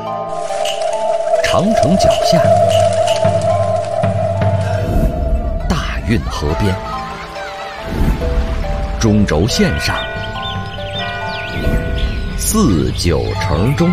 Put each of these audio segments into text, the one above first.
长城脚下，大运河边，中轴线上，四九城中，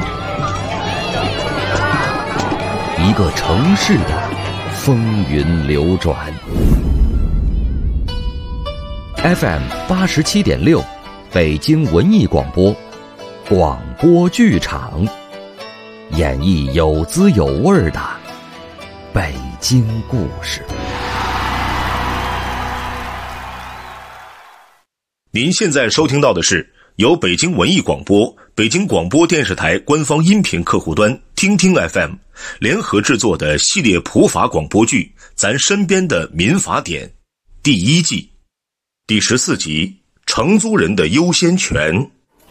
一个城市的风云流转。FM 87.6，北京文艺广播，广播剧场，演绎有滋有味的北京故事。 您现在收听到的是由北京文艺广播、北京广播电视台官方音频客户端听听 FM 联合制作的系列普法广播剧《咱身边的民法典》第1季第14集承租人的优先权。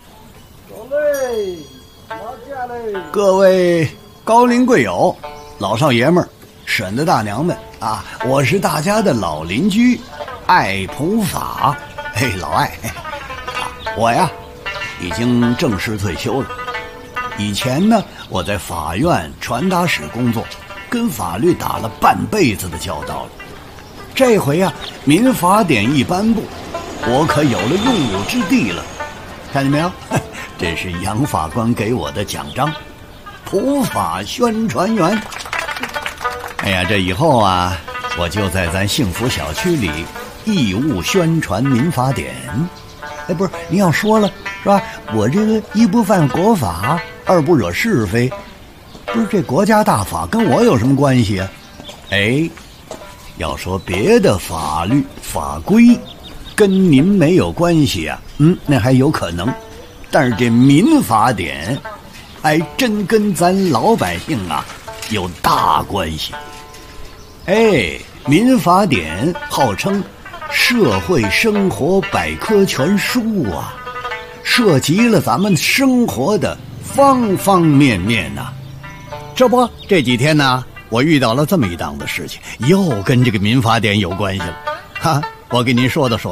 各位高龄贵友、老少爷们儿、婶子大娘们啊，我是大家的老邻居艾普法。嘿，老艾，我呀已经正式退休了。以前呢，我在法院传达室工作，跟法律打了半辈子的交道了。这回呀，民法典一颁布，我可有了用武之地了。看见没有？这是杨法官给我的奖章，普法宣传员。哎呀，这以后啊，我就在咱幸福小区里义务宣传民法典。哎，不是，您要说了是吧？我这个一不犯国法，二不惹是非，不是这国家大法跟我有什么关系啊？哎，要说别的法律法规跟您没有关系啊，那还有可能。但是这民法典还真跟咱老百姓啊有大关系。哎，民法典号称社会生活百科全书啊，涉及了咱们生活的方方面面呐。这不，这几天呢，我遇到了这么一档子事情，又跟这个民法典有关系了。哈，我给您说道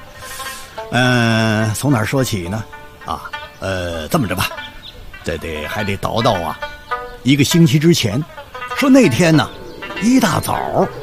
啊。从哪儿说起呢？这么着吧，这还得倒啊。1个星期之前，说那天呢，一大早，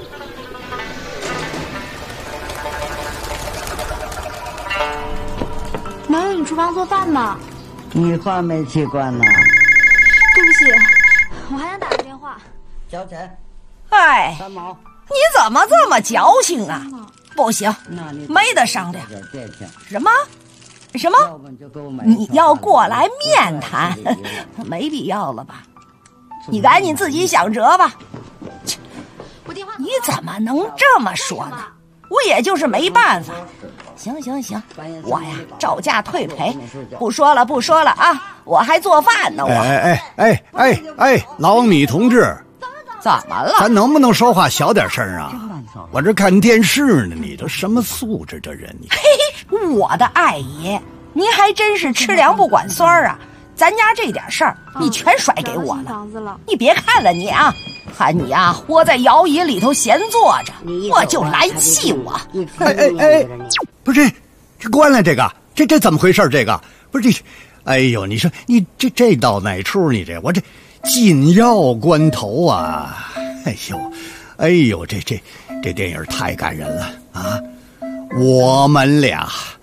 能让你厨房做饭吗？ 你换煤气关了。 对不起，我还想打个电话。 交钱。 哎 ，3毛。 你怎么这么矫情啊？不行，没得商量。什么？你要过来面谈？没必要了吧？你赶紧自己想辙吧。你怎么能这么说呢？我也就是没办法。行，我呀照价退赔，不说了啊！我还做饭呢，我。 老米同志， 怎么了？ 咱能不能说话小点声啊？我这看电视呢，你都什么素质这人你？ 嘿，我的爱爷，您还真是吃凉不管酸啊！咱家这点事儿，你全甩给我了。你别看了你啊，看你啊，窝在摇椅里头闲坐着，我就来气我。 不是这关了这个，这怎么回事？这个不是这，哎呦，你说你这到哪出？你这我这紧要关头啊！哎呦，这电影太感人了啊！我们俩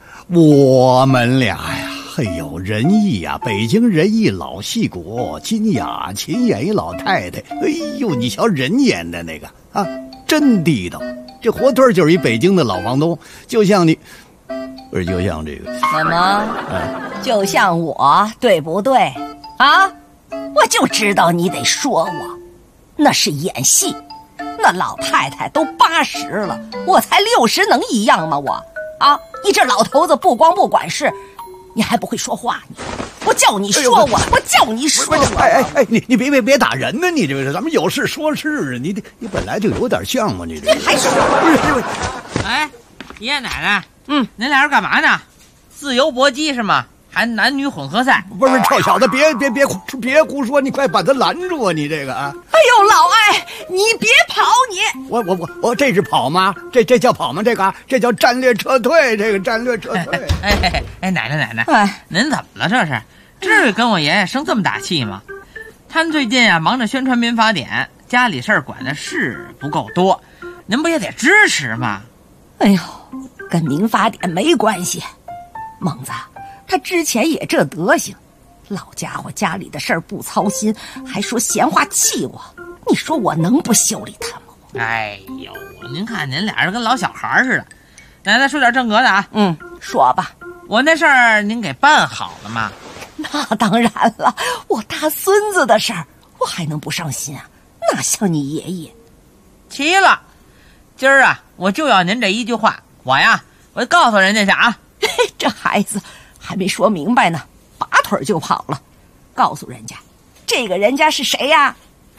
呀，哎呦，仁义啊，北京仁义老戏骨金雅琴演一老太太，哎呦，你瞧人演的那个啊，真地道。这活脱就是一北京的老房东，就像你，不是就像这个什么？就像我，对不对啊？我就知道你得说我，那是演戏。那老太太都80了，我才60，能一样吗？我啊，你这老头子不光不管事，你还不会说话你。我叫你说我叫你说我。 你别打人呢！你这个咱们有事说事，你本来就有点像嘛，你这还说不是？ 哎，爷爷奶奶，您俩人干嘛呢？自由搏击是吗？还男女混合赛？ 不是，臭小子，别胡说！你快把他拦住啊！你这个啊！ 哎呦，老艾，你别跑你！ 我这是跑吗？这叫跑吗？这叫战略撤退！这个战略撤退！ 奶奶，您怎么了？这是？至于跟我爷爷生这么大气吗？ 他最近啊忙着宣传民法典，家里事儿管的是不够多，您不也得支持吗？ 哎呦，跟民法典没关系。猛子，他之前也这德行，老家伙家里的事儿不操心，还说闲话气我，你说我能不修理他吗？ 哎呦，您看您俩人跟老小孩似的。奶奶说点正格的啊。 说吧。 我那事儿您给办好了吗？ 那当然了，我大孙子的事儿，我还能不上心啊？哪像你爷爷。 齐了，今儿啊，我就要您这一句话，我就告诉人家去啊。 这孩子还没说明白呢，拔腿就跑了。告诉人家，这个人家是谁呀？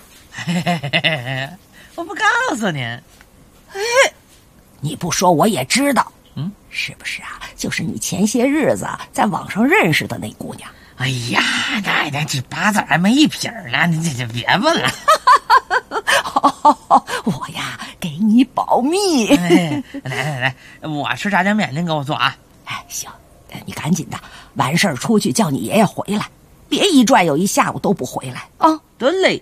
我不告诉您。 你不说我也知道。是不是啊？就是你前些日子在网上认识的那姑娘。 哎呀，奶奶，这八字还没一撇呢，你这别问了。 我呀，给你保密。 来，我吃炸酱面，您给我做啊。 行，你赶紧的，完事儿出去叫你爷爷回来，别一转悠一下午都不回来啊。 得嘞。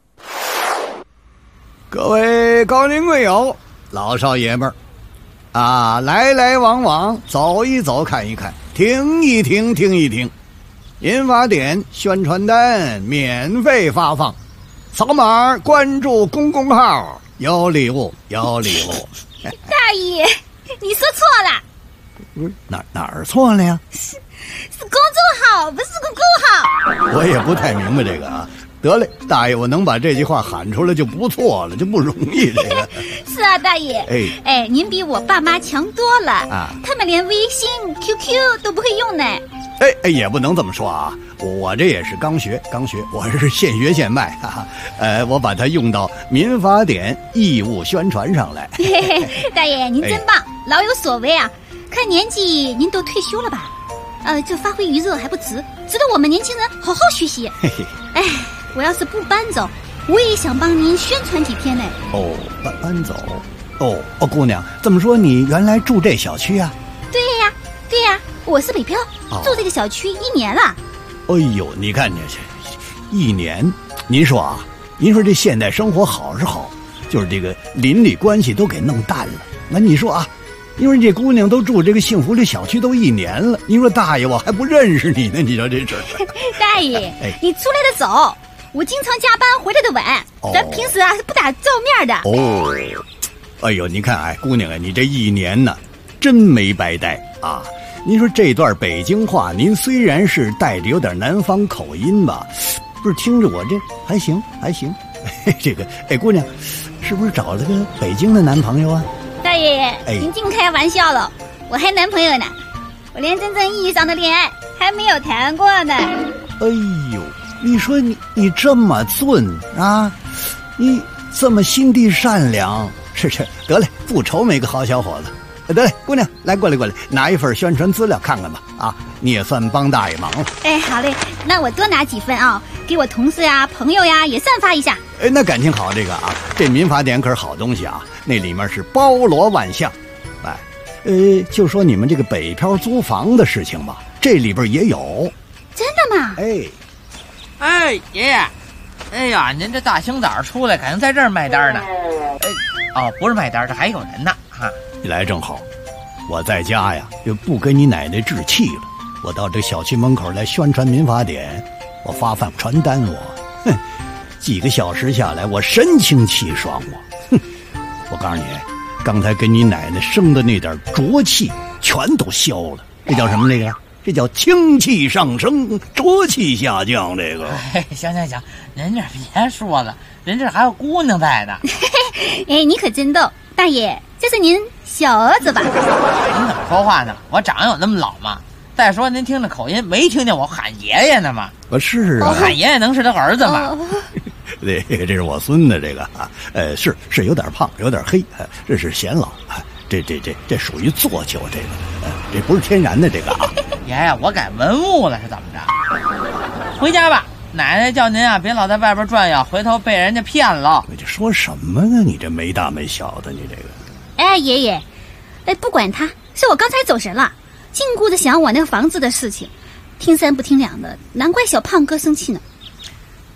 各位高龄贵友、老少爷们儿啊，来来往往，走一走，看一看，听一听，听一听。民法典宣传单免费发放，扫码关注公众号，有礼物，有礼物。 大爷，你说错了。 不是哪儿错了呀？ 是公众号，不是公共号。 我也不太明白这个啊。得嘞，大爷，我能把这句话喊出来就不错了，就不容易这个。 是啊，大爷。哎，您比我爸妈强多了啊！他们连微信、QQ 都不会用呢。 哎，也不能这么说啊，我这也是刚学，我是现学现卖哈。我把它用到民法典义务宣传上来。 大爷，您真棒，老有所为啊！看年纪您都退休了吧？这发挥余热还不迟，值得我们年轻人好好学习。哎，我要是不搬走，我也想帮您宣传几天呢。 搬走？姑娘，这么说你原来住这小区啊？ 对呀，我是北漂，住这个小区1年了。 哎呦，你看这1年，您说这现代生活好是好，就是这个邻里关系都给弄淡了。那你说啊，因为这姑娘都住这个幸福的小区都1年了，你说大爷我还不认识你呢，你知道这事儿？ 大爷，你出来的早，我经常加班回来的晚，咱平时是不打照面的。 哎呦，你看姑娘你这1年呢，真没白待啊！您说这段北京话，您虽然是带着有点南方口音吧，不是听着我这还行。这个姑娘，是不是找了个北京的男朋友啊？ 大爷，您净开玩笑了，我还男朋友呢，我连真正意义上的恋爱还没有谈过呢。 哎呦，你说你这么俊啊，你这么心地善良，是得嘞，不愁没个好小伙子。得嘞，姑娘，来过来，拿一份宣传资料看看吧。啊，你也算帮大爷忙了。 好嘞，那我多拿几份啊，给我同事呀、朋友呀也散发一下。 那感情好，这民法典可是好东西啊，那里面是包罗万象。就说你们这个北漂租房的事情吧，这里边也有。 真的吗？ 爷爷，哎呀，您这大清早出来，感情在这儿卖单呢？不是卖单，这还有人呢哈。 你来正好，我在家呀，就不跟你奶奶置气了。我到这小区门口来宣传民法典，我发放传单，几个小时下来，我神清气爽。我告诉你，刚才跟你奶奶生的那点浊气全都消了。这叫什么？这叫清气上升，浊气下降。这个， 行，您这别说了，人这还有姑娘在呢。 你可真逗，大爷，这是您小儿子吧？您怎么说话呢？我长有那么老吗？再说您听着口音，没听见我喊爷爷呢吗？ 是啊， 我喊爷爷能是他儿子吗？ 这是我孙子，这个是有点胖，有点黑，这是显老，这属于做旧，这不是天然的这个啊。 爷爷，我改文物了是怎么着？回家吧，奶奶叫您别老在外边转悠，回头被人家骗了。 你这说什么呢？你这没大没小的，你这个。 爷爷，不管他，是我刚才走神了，净顾着想我那个房子的事情，听三不听两的，难怪小胖哥生气呢。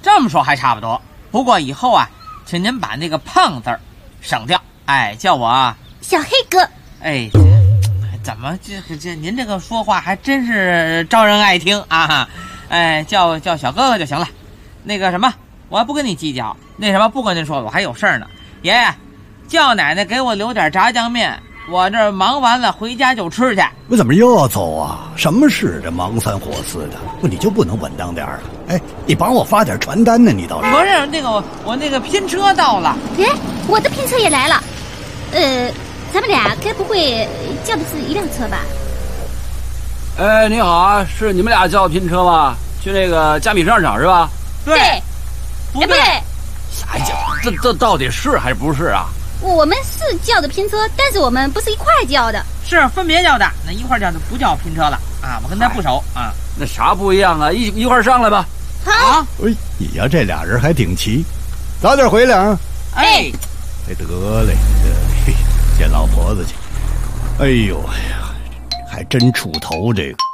这么说还差不多。不过以后啊，请您把那个胖字儿省掉，哎，叫我小黑哥。 哎，怎么这您这个说话还真是招人爱听啊！哎，叫小哥哥就行了。那个什么，我还不跟你计较。那什么，不跟您说了，我还有事儿呢。爷爷，叫奶奶给我留点炸酱面，我这忙完了回家就吃去。 我怎么又要走啊？什么事这忙三火四的？不，你就不能稳当点啊？哎，你帮我发点传单呢？你倒是不是那个我那个拼车到了。 哎，我的拼车也来了。咱们俩该不会叫的是一辆车吧？ 哎，你好啊，是你们俩叫拼车吗？去那个佳米商场是吧？ 对，不对。 哎呀，这到底是还是不是啊？ 我们是叫的拼车，但是我们不是一块叫的， 是分别叫的。那一块叫的不叫拼车了啊，我跟他不熟啊。 那啥不一样啊？一块上来吧。 好。 哎呀，这俩人还挺齐，早点回来啊。 哎， 得嘞，见老婆子去。哎呦哎呀，还真出头这个。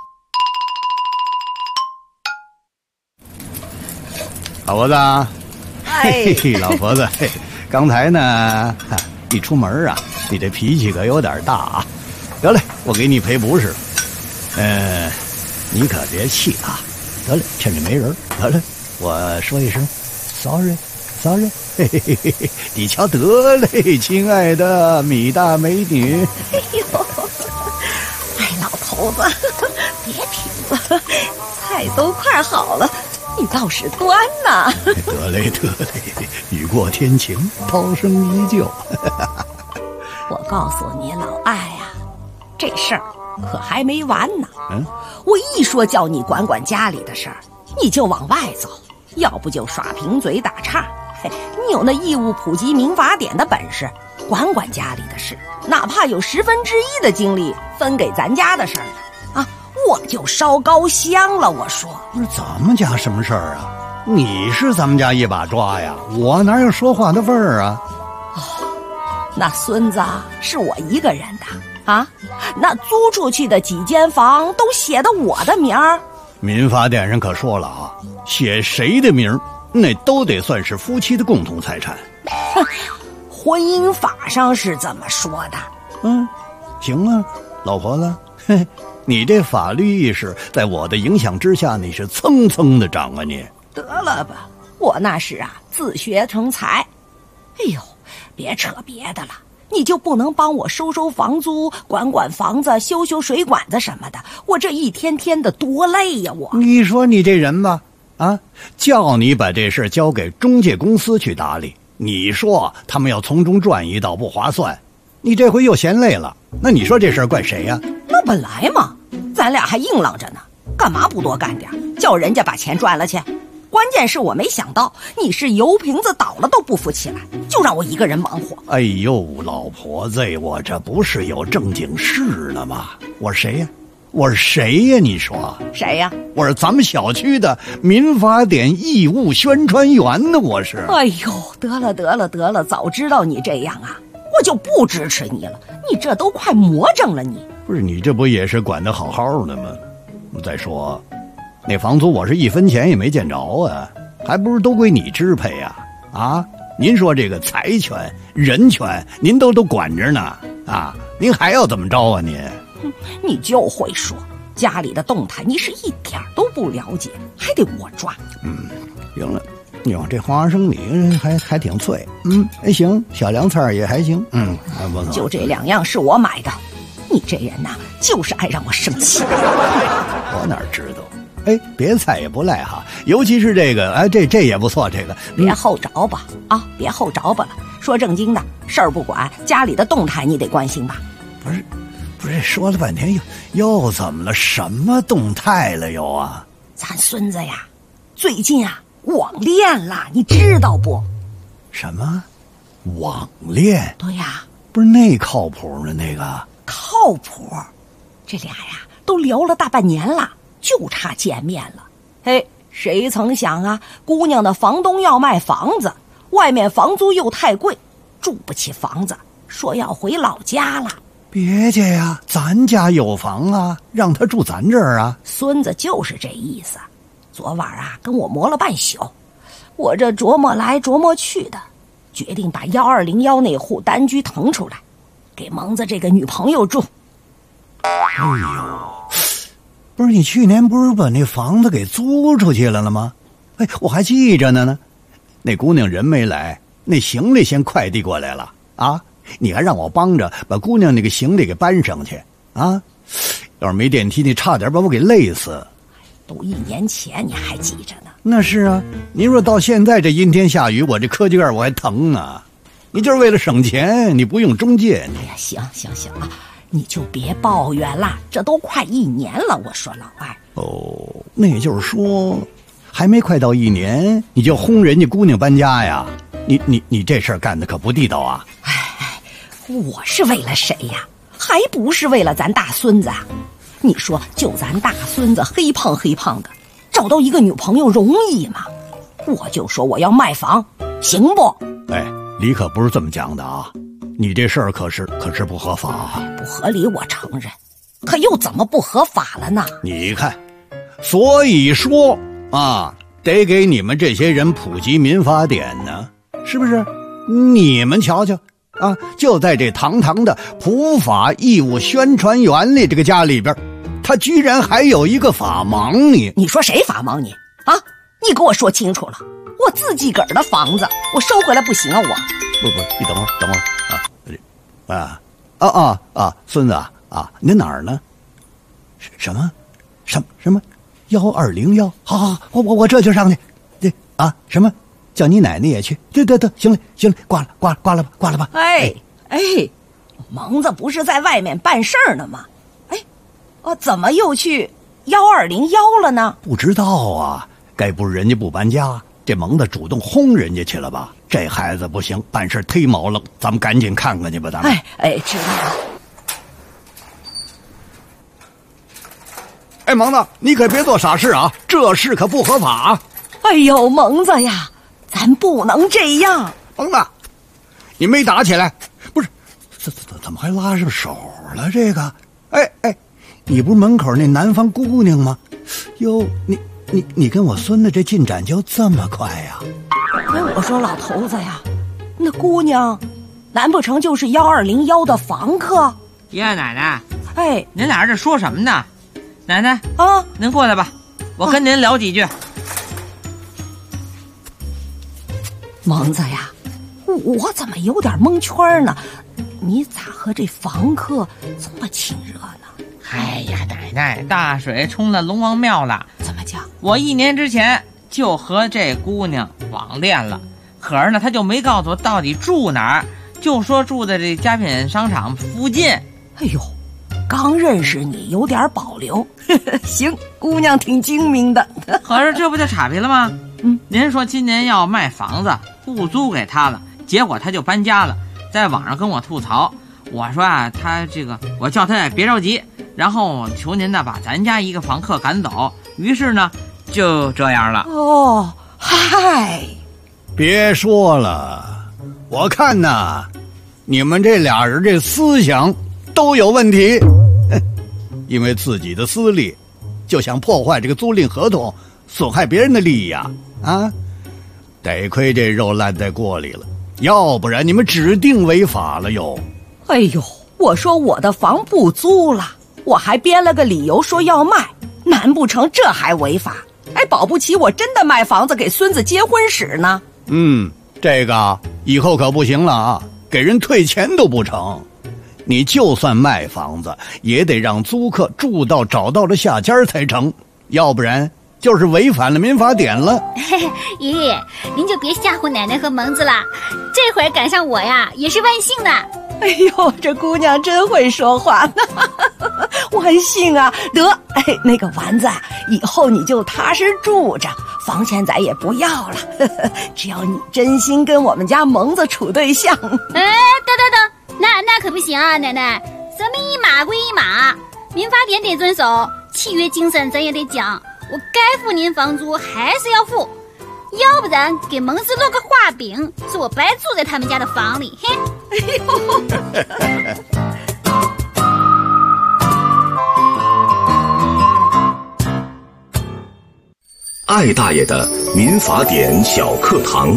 老婆子，嘿嘿，老婆子，嘿，刚才呢，一出门啊，你这脾气可有点大啊。得嘞，我给你赔不是。你可别气啊。得嘞，趁着没人，得嘞，我说一声 sorry， 嘿嘿嘿嘿，你瞧得嘞，亲爱的米大美女。 哎呦，哎，老头子，别贫了，菜都快好了。你倒是端呐！ 得嘞，雨过天晴，涛声依旧。 我告诉你，老艾呀，这事儿可还没完呢。我一说叫你管家里的事儿，你就往外走，要不就耍贫嘴打岔。嘿，你有那义务普及民法典的本事，管家里的事，哪怕有1/10的精力分给咱家的事儿呢，啊！我就烧高香了。我说， 不是咱们家什么事儿啊？你是咱们家一把抓呀，我哪有说话的份儿啊？ 哦，那孙子是我一个人的啊，那租出去的几间房都写的我的名儿。 民法典上可说了啊，写谁的名儿，那都得算是夫妻的共同财产。 哼，婚姻法上是这么说的。 行啊，老婆子，嘿，你这法律意识在我的影响之下，你是蹭蹭的长啊你。 得了吧，我那是啊自学成才。哎呦，别扯别的了，你就不能帮我收房租，管房子，修水管子什么的？我这一天天的多累呀！ 你说你这人吧，啊，叫你把这事交给中介公司去打理，你说他们要从中赚一道不划算，你这回又嫌累了，那你说这事儿怪谁呀？ 那本来嘛，咱俩还硬朗着呢，干嘛不多干点，叫人家把钱赚了去？关键是我没想到你是油瓶子倒了都不扶起来，就让我一个人忙活。 哎呦，老婆子，我这不是有正经事呢吗？我是谁呀？你说谁呀？ 我是咱们小区的民法典义务宣传员呢，我是。 哎呦，得了，早知道你这样啊，我就不支持你了。你这都快魔怔了，你不是你这不也是管得好好的吗？再说那房租我是1分钱也没见着啊，还不是都归你支配呀？啊，您说这个财权、人权，您都管着呢啊，您还要怎么着啊您？ 你就会说家里的动态，你是一点都不了解，还得我抓。 行了，哟，这花生米还挺脆，还行，小凉菜也还行，不错。 就这2样是我买的，你这人呐，就是爱让我生气。 我哪知道？哎，别菜也不赖哈，尤其是这个，哎，这也不错，这个别后着吧啊，别后着吧了。说正经的，事儿不管，家里的动态你得关心吧？ 不是，说了半天又怎么了？什么动态了又啊？ 咱孙子呀，最近啊网恋了，你知道不？ 什么？网恋？ 对呀， 不是那靠谱呢？那个靠谱，这俩呀都聊了大半年了，就差见面了。嘿，谁曾想啊，姑娘的房东要卖房子，外面房租又太贵，住不起房子，说要回老家了。 别介呀，咱家有房啊，让他住咱这儿啊。 孙子就是这意思。昨晚啊跟我磨了半宿， 我这琢磨来琢磨去的，决定把1201那户单居腾出来，给蒙子这个女朋友住。 哎呦，不是你去年不是把那房子给租出去了吗？哎，我还记着呢。那姑娘人没来，那行李先快递过来了啊！你还让我帮着把姑娘那个行李给搬上去啊！要是没电梯，你差点把我给累死。 都1年前你还记着呢？ 那是啊，你说到现在这阴天下雨，我这磕劲儿我还疼呢。你就是为了省钱，你不用中介。 哎呀，行啊，你就别抱怨了，这都快1年了。我说老外。 哦，那也就是说，还没快到1年，你就轰人家姑娘搬家呀？你这事儿干的可不地道啊！ 哎，我是为了谁呀？还不是为了咱大孙子啊？你说就咱大孙子黑胖的，找到一个女朋友容易吗？我就说我要卖房，行不？ 哎，李可不是这么讲的啊！你这事儿可是不合法啊！ 不合理我承认，可又怎么不合法了呢？ 你看，所以说啊，得给你们这些人普及民法典呢，是不是？你们瞧瞧啊，就在这堂堂的普法义务宣传员里这个家里边，他居然还有一个法盲。你说谁法盲你啊？你给我说清楚了，我自己个儿的房子我收回来不行啊？我不，你等会儿啊，孙子啊，你哪儿呢？什么1201？好，我这就上去。对啊，什么叫你奶奶也去？对，行了，挂了吧。 哎，蒙子不是在外面办事儿呢吗？怎么又去1201了呢？不知道啊，该不是人家不搬家，这蒙子主动轰人家去了吧？这孩子不行，办事忒毛愣，咱们赶紧看看去吧，咱们。知道了。哎，蒙子，你可别做傻事啊，这事可不合法。哎呦，蒙子呀，咱不能这样。蒙子，你没打起来？不是，怎么还拉上手了？这个，你不是门口那南方姑娘吗？哟，你跟我孙子这进展就这么快呀？我说老头子呀，那姑娘，难不成就是1201的房客？ 爷爷奶奶，您俩这说什么呢？奶奶啊， 您过来吧，我跟您聊几句。 蒙子呀，我怎么有点蒙圈呢？你咋和这房客这么亲热呢？ 哎呀，奶奶，大水冲了龙王庙了。 怎么讲？我 1年之前就和这姑娘网恋了，可是呢，她就没告诉我到底住哪儿，就说住在这家品商场附近。 哎呦，刚认识你有点保留。行，姑娘挺精明的。 可是这不就岔劈了吗？您说今年要卖房子不租给他了，结果他就搬家了，在网上跟我吐槽。我说啊，我叫他别着急，然后求您呢把咱家一个房客赶走。于是呢就这样了。 哦，嗨， 别说了，我看呐，你们这俩人这思想都有问题。因为自己的私利，就想破坏这个租赁合同，损害别人的利益啊！得亏这肉烂在锅里了，要不然你们指定违法了哟。哎呦，我说我的房不租了，我还编了个理由说要卖，难不成这还违法？保不齐我真的卖房子给孙子结婚使呢。这个以后可不行了啊，给人退钱都不成。你就算卖房子，也得让租客住到找到了下家才成，要不然就是违反了民法典了。 爷爷，您就别吓唬奶奶和蒙子了，这会儿赶上我呀，也是万幸的。 哎呦，这姑娘真会说话呢。万幸啊，得，那个丸子，以后你就踏实住着，房钱咱也不要了。只要你真心跟我们家蒙子处对象。 等，那可不行啊，奶奶，什么一码归一码，民法典得遵守，契约精神咱也得讲。我该付您房租还是要付，要不然给蒙子落个画饼，是我白住在他们家的房里。嘿，哎呦。 艾大爷的民法典小课堂。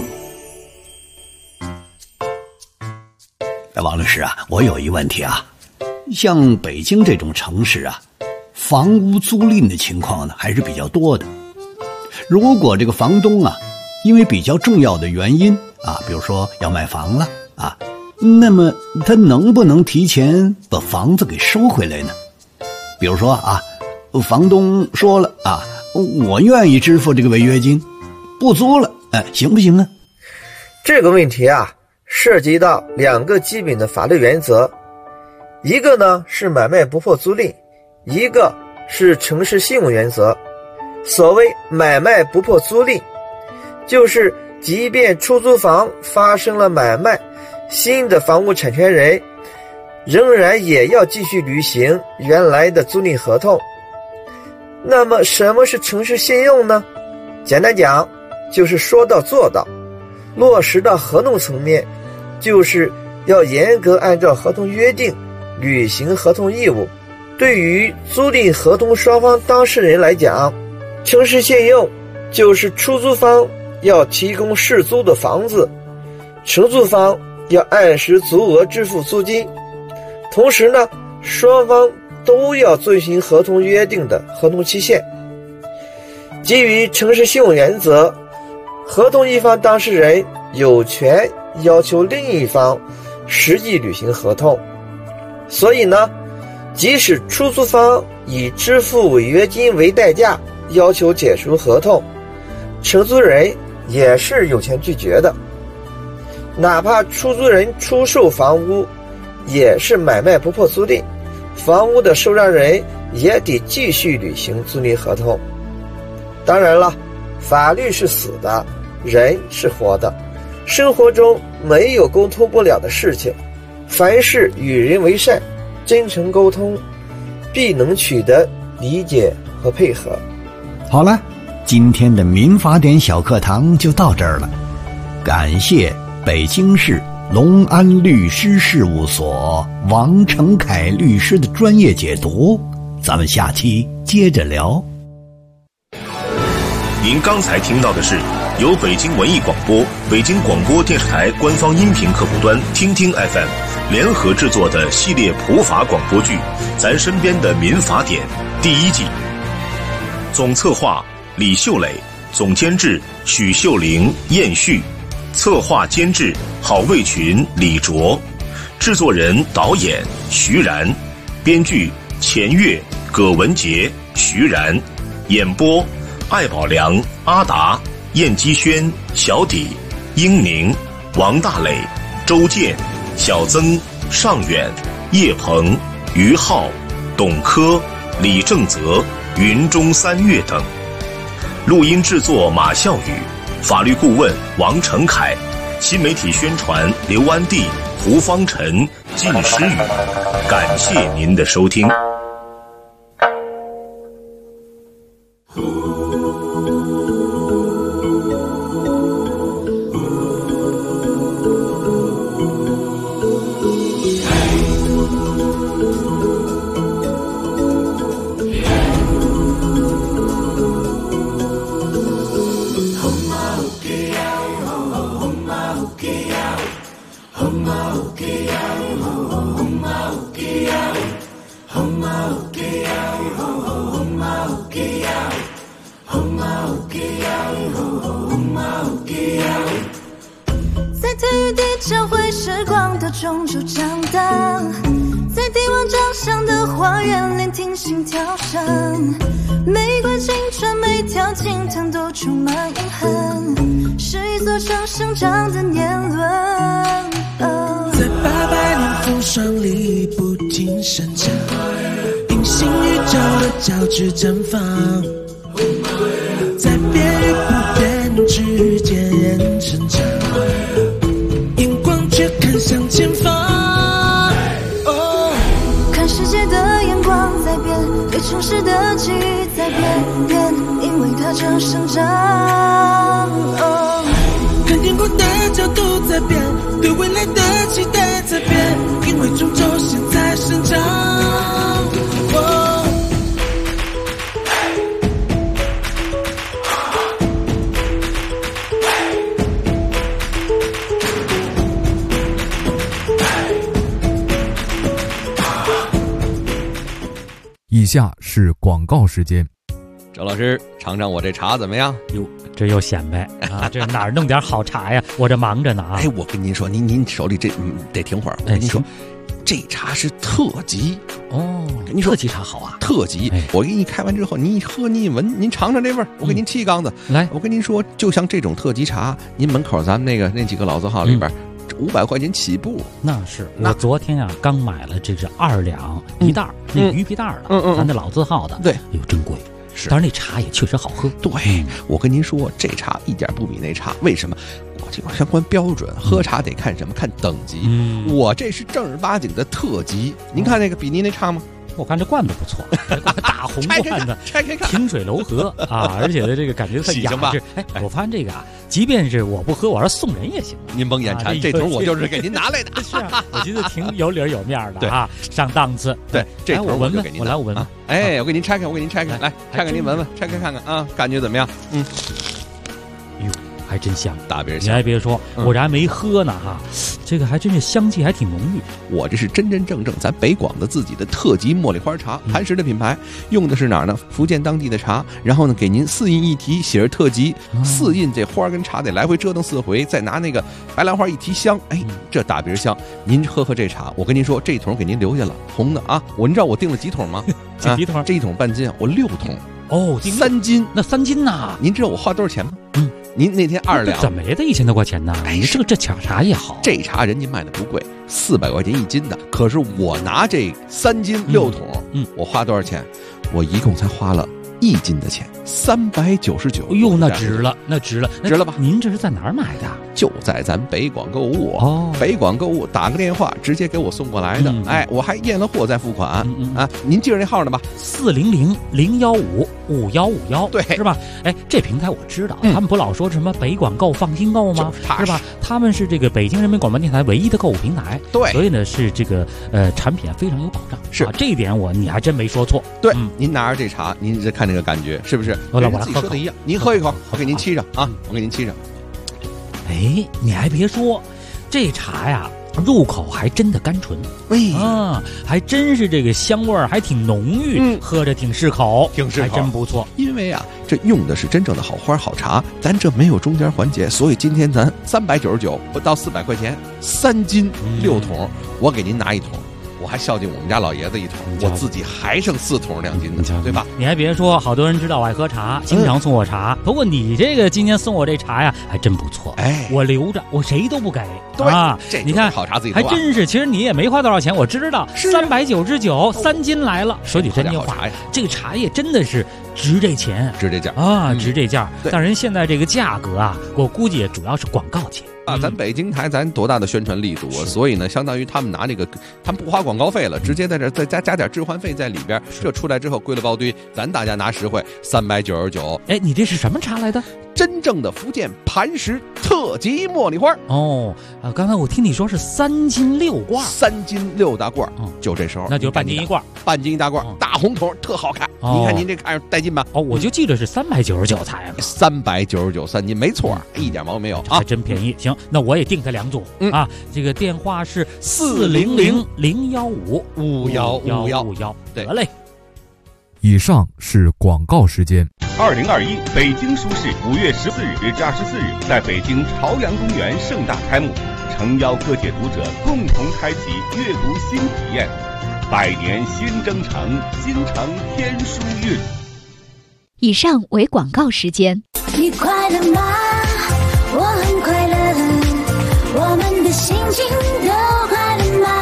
王律师啊，我有一问题啊，像北京这种城市啊，房屋租赁的情况呢还是比较多的。如果这个房东啊，因为比较重要的原因啊，比如说要卖房了啊，那么他能不能提前把房子给收回来呢？比如说啊，房东说了啊，我愿意支付这个违约金，不租了，行不行啊？ 这个问题啊，涉及到2个基本的法律原则，一个呢是买卖不破租赁，一个是城市信用原则。所谓买卖不破租赁，就是即便出租房发生了买卖，新的房屋产权人仍然也要继续履行原来的租赁合同。那么什么是城市信用呢？简单讲，就是说到做到，落实到合同层面，就是要严格按照合同约定履行合同义务。对于租赁合同双方当事人来讲，城市信用就是出租方要提供适租的房子，承租方要按时足额支付租金，同时呢，双方都要遵循合同约定的合同期限。基于城市信用原则，合同一方当事人有权要求另一方实际履行合同。所以呢，即使出租方以支付违约金为代价要求解除合同，承租人也是有权拒绝的。哪怕出租人出售房屋也是买卖不破租赁，房屋的受让人也得继续履行租赁合同。当然了，法律是死的，人是活的，生活中没有沟通不了的事情，凡事与人为善，真诚沟通，必能取得理解和配合。 好了，今天的民法典小课堂就到这儿了，感谢北京市隆安律师事务所王成凯律师的专业解读，咱们下期接着聊。 您刚才听到的是由北京文艺广播、北京广播电视台官方音频客户端听听 FM 联合制作的系列普法广播剧《咱身边的民法典》第1季。总策划李秀磊，总监制许秀玲、燕旭，策划监制郝卫群、李卓，制作人导演徐然，编剧钱月、葛文杰、徐然，演播艾宝良、阿达、燕基轩、小底、英宁、王大磊、周健、小曾、尚远、叶鹏、于浩、董科、李正泽、云中三月等。录音制作马笑宇，法律顾问王成凯，新媒体宣传刘安娣、胡方晨、靳诗雨。感谢您的收听。 在体育地交汇时光的中州长大，在帝王掌上的花园聆听心跳声，每块青春每条青藤都充满永恒，是一座城生长的年轮。 在800年风霜里不停生长，隐形宇宙的交织绽放，在变与不变之间人成长，眼光却看向前方。 看世界的眼光在变，对城市的记忆在变，因为它正生长。 看天空的角度在变，对未来的期待在变，因为终究现在生长。 以下是广告时间。 周老师，尝尝我这茶怎么样？ 哟，这又显摆啊！这哪儿弄点好茶呀？我这忙着呢啊！ 哎，我跟您说，您手里这得停会儿。我跟您说，这茶是特级哦。 跟您说， 特级茶好啊， 特级。我给你开完之后，您一喝，您一闻，您尝尝这味儿。我给您沏一缸子。 来， 我跟您说，就像这种特级茶，您门口咱们那几个老字号里边，500块钱起步。 那是我昨天啊刚买了，这是2两一袋，那鱼皮袋的，咱那老字号的。 对， 哎呦真贵。 是， 但是那茶也确实好喝。 对，我跟您说，这茶一点不比那茶。为什么？我这个相关标准，喝茶得看什么？看等级。我这是正儿八经的特级。您看那个比您那差吗？ 我看这罐子不错，大红罐子， 拆开看， 清水楼河啊，而且的这个感觉特雅致。哎，我发现这个啊，即便是我不喝，我要送人也行。 您甭眼馋，这桶我就是给您拿来的。 是啊，我觉得挺有理有面的啊，上档次。 对，这我闻闻，我来我闻闻。 哎，我给您拆开，来拆开您闻闻，拆开看看啊，感觉怎么样？ 哟，还真香， 大别香。 你还别说，我这还没喝呢哈，这个还真是香气还挺浓郁。 我这是真正咱北广的自己的特级茉莉花茶，磐石的品牌，用的是哪儿呢？福建当地的茶，然后呢给您4印一提，写着特级，4印这花跟茶得来回折腾4回，再拿那个白兰花一提香，哎，这大别香。您喝这茶，我跟您说，这桶给您留下了，红的啊。您知道我订了几桶吗？ 几桶？ 这一桶半斤，我6桶。 哦 ，3斤， 那3斤呐？ 您知道我花多少钱吗？您那天2两， 怎么也得1000多块钱呢？哎，这茶也好， 这茶人家卖的不贵，400块钱1斤的。可是我拿这3斤6桶，我花多少钱？我一共才花了1斤的钱，399。 哎呦，那值了，值了吧？您这是在哪儿买的？ 就在咱北广购物哦，北广购物打个电话直接给我送过来的。哎，我还验了货再付款啊。您记着那号呢吧 ？400-015-5151，对，是吧？哎，这平台我知道，他们不老说什么北广购、放心购吗？是吧？他们是这个北京人民广播电台唯一的购物平台， 对， 所以呢是这个产品非常有保障。 是这一点你还真没说错。 对，您拿着这茶，您这看这个感觉是不是？ 我来自己说的一样，您喝一口，我给您沏上啊，我给您沏上。 哎，你还别说，这茶呀，入口还真的甘醇，还真是这个香味儿还挺浓郁，喝着挺适口，还真不错。 因为啊，这用的是真正的好花好茶，咱这没有中间环节，所以今天咱399不到400块钱，3斤6桶，我给您拿一桶。我还孝敬我们家老爷子一桶，我自己还剩4桶2斤的，对吧？ 你还别说，好多人知道我爱喝茶，经常送我茶。不过你这个今天送我这茶呀，还真不错。哎，我留着，我谁都不给。 对啊， 你看好茶自己喝， 还真是。其实你也没花多少钱，我知道，399，3斤来了。说句真话，这个茶叶真的是值这钱， 值这价啊，值这价。但人现在这个价格啊，我估计也主要是广告钱。 咱北京台咱多大的宣传力度啊！所以呢，相当于他们拿这个，他们不花广告费了，直接在这再加点置换费在里边。这出来之后归了包堆，咱大家拿实惠，399。 哎，你这是什么茶来的？ 真正的福建磐石特级茉莉花哦。刚才我听你说是3斤6罐 ，3斤6大罐，就这时候， 那就是半斤一罐， 半斤一大罐，大红桶，特好看。你看您这看着带劲吧？ 哦，我就记得是399才 ，399 3斤，没错，一点毛病没有啊， 还真便宜。行，那我也订它2组啊。这个电话是400-015-5151，得嘞。 以上是广告时间。 2021北京书市5月14日至24日在北京朝阳公园盛大开幕，诚邀各界读者共同开启阅读新体验。100年新征程，京城天书韵。 以上为广告时间。 你快乐吗？我很快乐，我们的心情都快乐吗？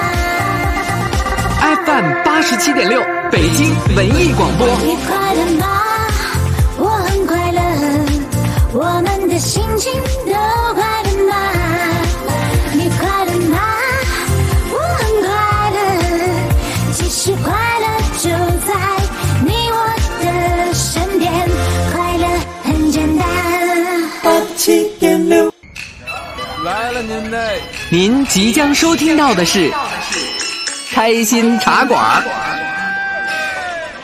FM 87.6北京文艺广播。 你快乐吗？我很快乐，我们的心情都快乐吗？你快乐吗？我很快乐，其实快乐就在你我的身边，快乐很简单。87.6 来了您嘞！ 您即将收听到的是开心茶馆。